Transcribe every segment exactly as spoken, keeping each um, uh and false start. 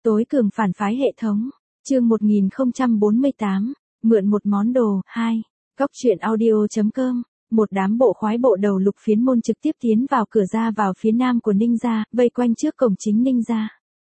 Tối cường phản phái hệ thống. Chương một nghìn không trăm bốn mươi tám. Mượn một món đồ. hai. Góc truyện audio.com. Một đám bộ khoái bộ đầu Lục Phiến Môn trực tiếp tiến vào cửa ra vào phía nam của Ninh gia, vây quanh trước cổng chính Ninh gia.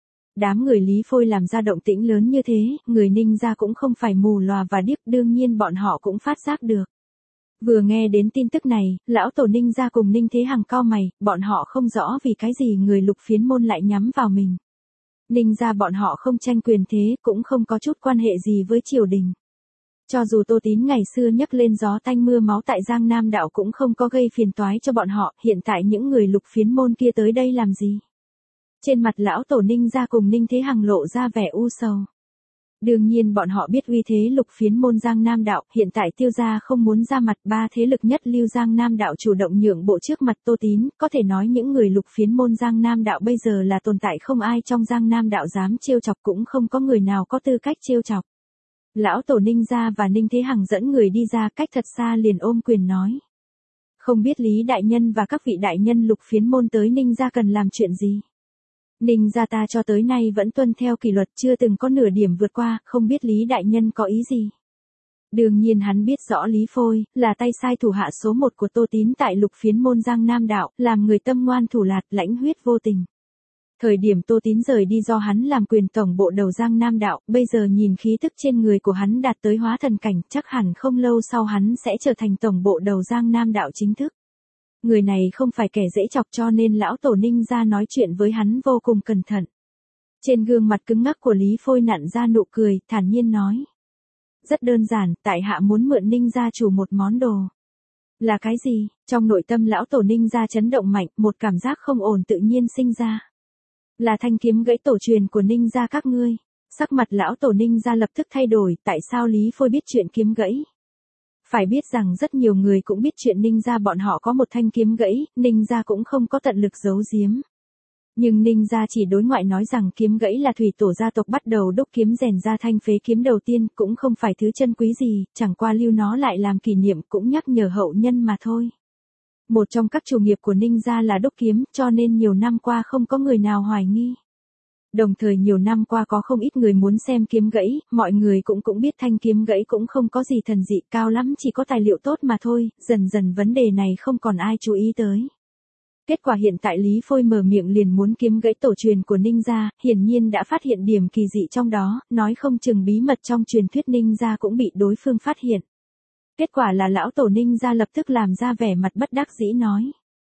Đám người Lý Phôi làm ra động tĩnh lớn như thế, người Ninh gia cũng không phải mù lòa và điếc, đương nhiên bọn họ cũng phát giác được. Vừa nghe đến tin tức này, lão tổ Ninh gia cùng Ninh Thế Hằng cau mày, bọn họ không rõ vì cái gì người Lục Phiến Môn lại nhắm vào mình. Ninh gia bọn họ không tranh quyền thế, cũng không có chút quan hệ gì với triều đình. Cho dù Tô Tín ngày xưa nhấc lên gió tanh mưa máu tại Giang Nam Đạo cũng không có gây phiền toái cho bọn họ, hiện tại những người Lục Phiến Môn kia tới đây làm gì? Trên mặt lão tổ Ninh gia cùng Ninh Thế Hằng lộ ra vẻ u sầu. Đương nhiên bọn họ biết uy thế Lục Phiến Môn Giang Nam Đạo, hiện tại Tiêu gia không muốn ra mặt, ba thế lực nhất lưu Giang Nam Đạo chủ động nhượng bộ trước mặt Tô Tín, có thể nói những người Lục Phiến Môn Giang Nam Đạo bây giờ là tồn tại không ai trong Giang Nam Đạo dám trêu chọc, cũng không có người nào có tư cách trêu chọc. Lão tổ Ninh gia và Ninh Thế Hằng dẫn người đi ra, cách thật xa liền ôm quyền nói: "Không biết Lý đại nhân và các vị đại nhân Lục Phiến Môn tới Ninh gia cần làm chuyện gì? Ninh gia ta cho tới nay vẫn tuân theo kỷ luật, chưa từng có nửa điểm vượt qua, không biết Lý đại nhân có ý gì?" Đương nhiên hắn biết rõ Lý Phôi là tay sai thủ hạ số một của Tô Tín tại Lục Phiến Môn Giang Nam Đạo, làm người tâm ngoan thủ lạt, lãnh huyết vô tình. Thời điểm Tô Tín rời đi do hắn làm quyền tổng bộ đầu Giang Nam Đạo, bây giờ nhìn khí tức trên người của hắn đạt tới hóa thần cảnh, chắc hẳn không lâu sau hắn sẽ trở thành tổng bộ đầu Giang Nam Đạo chính thức. Người này không phải kẻ dễ chọc, cho nên lão tổ Ninh gia nói chuyện với hắn vô cùng cẩn thận. Trên gương mặt cứng ngắc của Lý Phôi nặn ra nụ cười, thản nhiên nói: "Rất đơn giản, tại hạ muốn mượn Ninh gia chủ một món đồ." "Là cái gì?" Trong nội tâm lão tổ Ninh gia chấn động mạnh, một cảm giác không ổn tự nhiên sinh ra. "Là thanh kiếm gãy tổ truyền của Ninh gia các ngươi." Sắc mặt lão tổ Ninh gia lập tức thay đổi, tại sao Lý Phôi biết chuyện kiếm gãy? Phải biết rằng rất nhiều người cũng biết chuyện Ninh gia bọn họ có một thanh kiếm gãy, Ninh gia cũng không có tận lực giấu giếm. Nhưng Ninh gia chỉ đối ngoại nói rằng kiếm gãy là thủy tổ gia tộc bắt đầu đúc kiếm rèn ra thanh phế kiếm đầu tiên, cũng không phải thứ chân quý gì, chẳng qua lưu nó lại làm kỷ niệm, cũng nhắc nhở hậu nhân mà thôi. Một trong các chủ nghiệp của Ninh gia là đúc kiếm, cho nên nhiều năm qua không có người nào hoài nghi. Đồng thời nhiều năm qua có không ít người muốn xem kiếm gãy, mọi người cũng cũng biết thanh kiếm gãy cũng không có gì thần dị, cao lắm chỉ có tài liệu tốt mà thôi, dần dần vấn đề này không còn ai chú ý tới. Kết quả hiện tại Lý Phôi mở miệng liền muốn kiếm gãy tổ truyền của Ninh gia, hiển nhiên đã phát hiện điểm kỳ dị trong đó, nói không chừng bí mật trong truyền thuyết Ninh gia cũng bị đối phương phát hiện. Kết quả là lão tổ Ninh gia lập tức làm ra vẻ mặt bất đắc dĩ nói: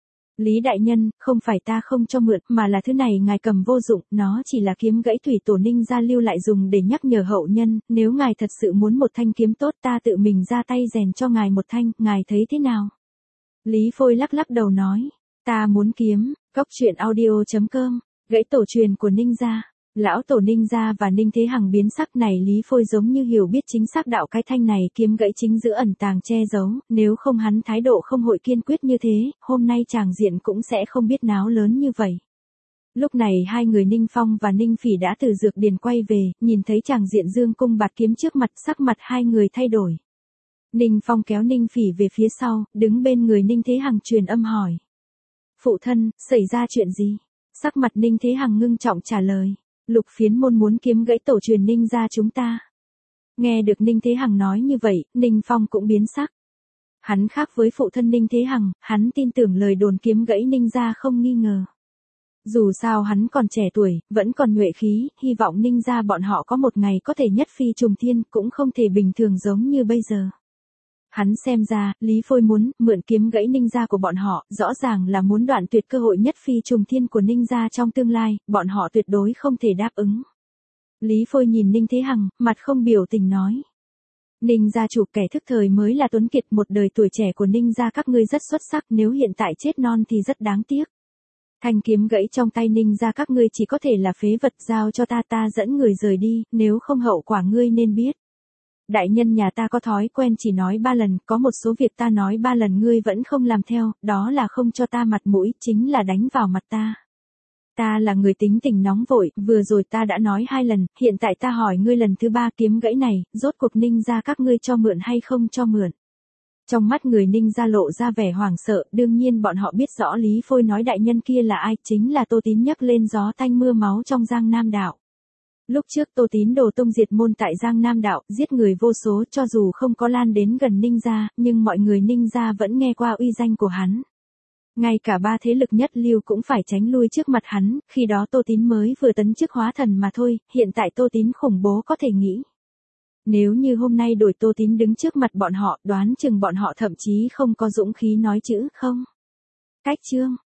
"Lý đại nhân, không phải ta không cho mượn, mà là thứ này ngài cầm vô dụng, nó chỉ là kiếm gãy thủy tổ Ninh gia lưu lại dùng để nhắc nhở hậu nhân, nếu ngài thật sự muốn một thanh kiếm tốt ta tự mình ra tay rèn cho ngài một thanh, ngài thấy thế nào?" Lý Phôi lắc lắc đầu nói: "Ta muốn kiếm." Góc truyện audio.com. Gãy tổ truyền của Ninh gia. Lão tổ Ninh gia và Ninh Thế Hằng biến sắc, này Lý Phôi giống như hiểu biết chính xác đạo cái thanh này kiếm gãy chính giữa ẩn tàng che giấu, nếu không hắn thái độ không hội kiên quyết như thế, hôm nay tràng diện cũng sẽ không biết náo lớn như vậy. Lúc này hai người Ninh Phong và Ninh Phỉ đã từ dược điền quay về, nhìn thấy tràng diện dương cung bạt kiếm trước mặt, sắc mặt hai người thay đổi. Ninh Phong kéo Ninh Phỉ về phía sau, đứng bên người Ninh Thế Hằng truyền âm hỏi: "Phụ thân, xảy ra chuyện gì?" Sắc mặt Ninh Thế Hằng ngưng trọng trả lời: "Lục Phiến Môn muốn kiếm gãy tổ truyền Ninh gia chúng ta." Nghe được Ninh Thế Hằng nói như vậy, Ninh Phong cũng biến sắc. Hắn khác với phụ thân Ninh Thế Hằng, hắn tin tưởng lời đồn kiếm gãy Ninh gia không nghi ngờ. Dù sao hắn còn trẻ tuổi, vẫn còn nhuệ khí, hy vọng Ninh gia bọn họ có một ngày có thể nhất phi trùng thiên, cũng không thể bình thường giống như bây giờ. Hắn xem ra, Lý Phôi muốn mượn kiếm gãy Ninh gia của bọn họ, rõ ràng là muốn đoạn tuyệt cơ hội nhất phi trùng thiên của Ninh gia trong tương lai, bọn họ tuyệt đối không thể đáp ứng. Lý Phôi nhìn Ninh Thế Hằng, mặt không biểu tình nói: "Ninh gia chủ, kẻ thức thời mới là tuấn kiệt, một đời tuổi trẻ của Ninh gia các ngươi rất xuất sắc, nếu hiện tại chết non thì rất đáng tiếc. Thanh kiếm gãy trong tay Ninh gia các ngươi chỉ có thể là phế vật, giao cho ta, ta dẫn người rời đi, nếu không hậu quả ngươi nên biết. Đại nhân nhà ta có thói quen chỉ nói ba lần, có một số việc ta nói ba lần ngươi vẫn không làm theo, đó là không cho ta mặt mũi, chính là đánh vào mặt ta. Ta là người tính tình nóng vội, vừa rồi ta đã nói hai lần, hiện tại ta hỏi ngươi lần thứ ba, kiếm gãy này, rốt cuộc Ninh gia các ngươi cho mượn hay không cho mượn?" Trong mắt người Ninh gia lộ ra vẻ hoảng sợ, đương nhiên bọn họ biết rõ Lý Phôi nói đại nhân kia là ai, chính là Tô Tín nhấc lên gió tanh mưa máu trong Giang Nam Đạo. Lúc trước Tô Tín đồ tung diệt môn tại Giang Nam Đạo, giết người vô số, cho dù không có lan đến gần Ninh gia, nhưng mọi người Ninh gia vẫn nghe qua uy danh của hắn. Ngay cả ba thế lực nhất lưu cũng phải tránh lui trước mặt hắn, khi đó Tô Tín mới vừa tấn chức hóa thần mà thôi, hiện tại Tô Tín khủng bố có thể nghĩ. Nếu như hôm nay đổi Tô Tín đứng trước mặt bọn họ, đoán chừng bọn họ thậm chí không có dũng khí nói chữ không. Cách chương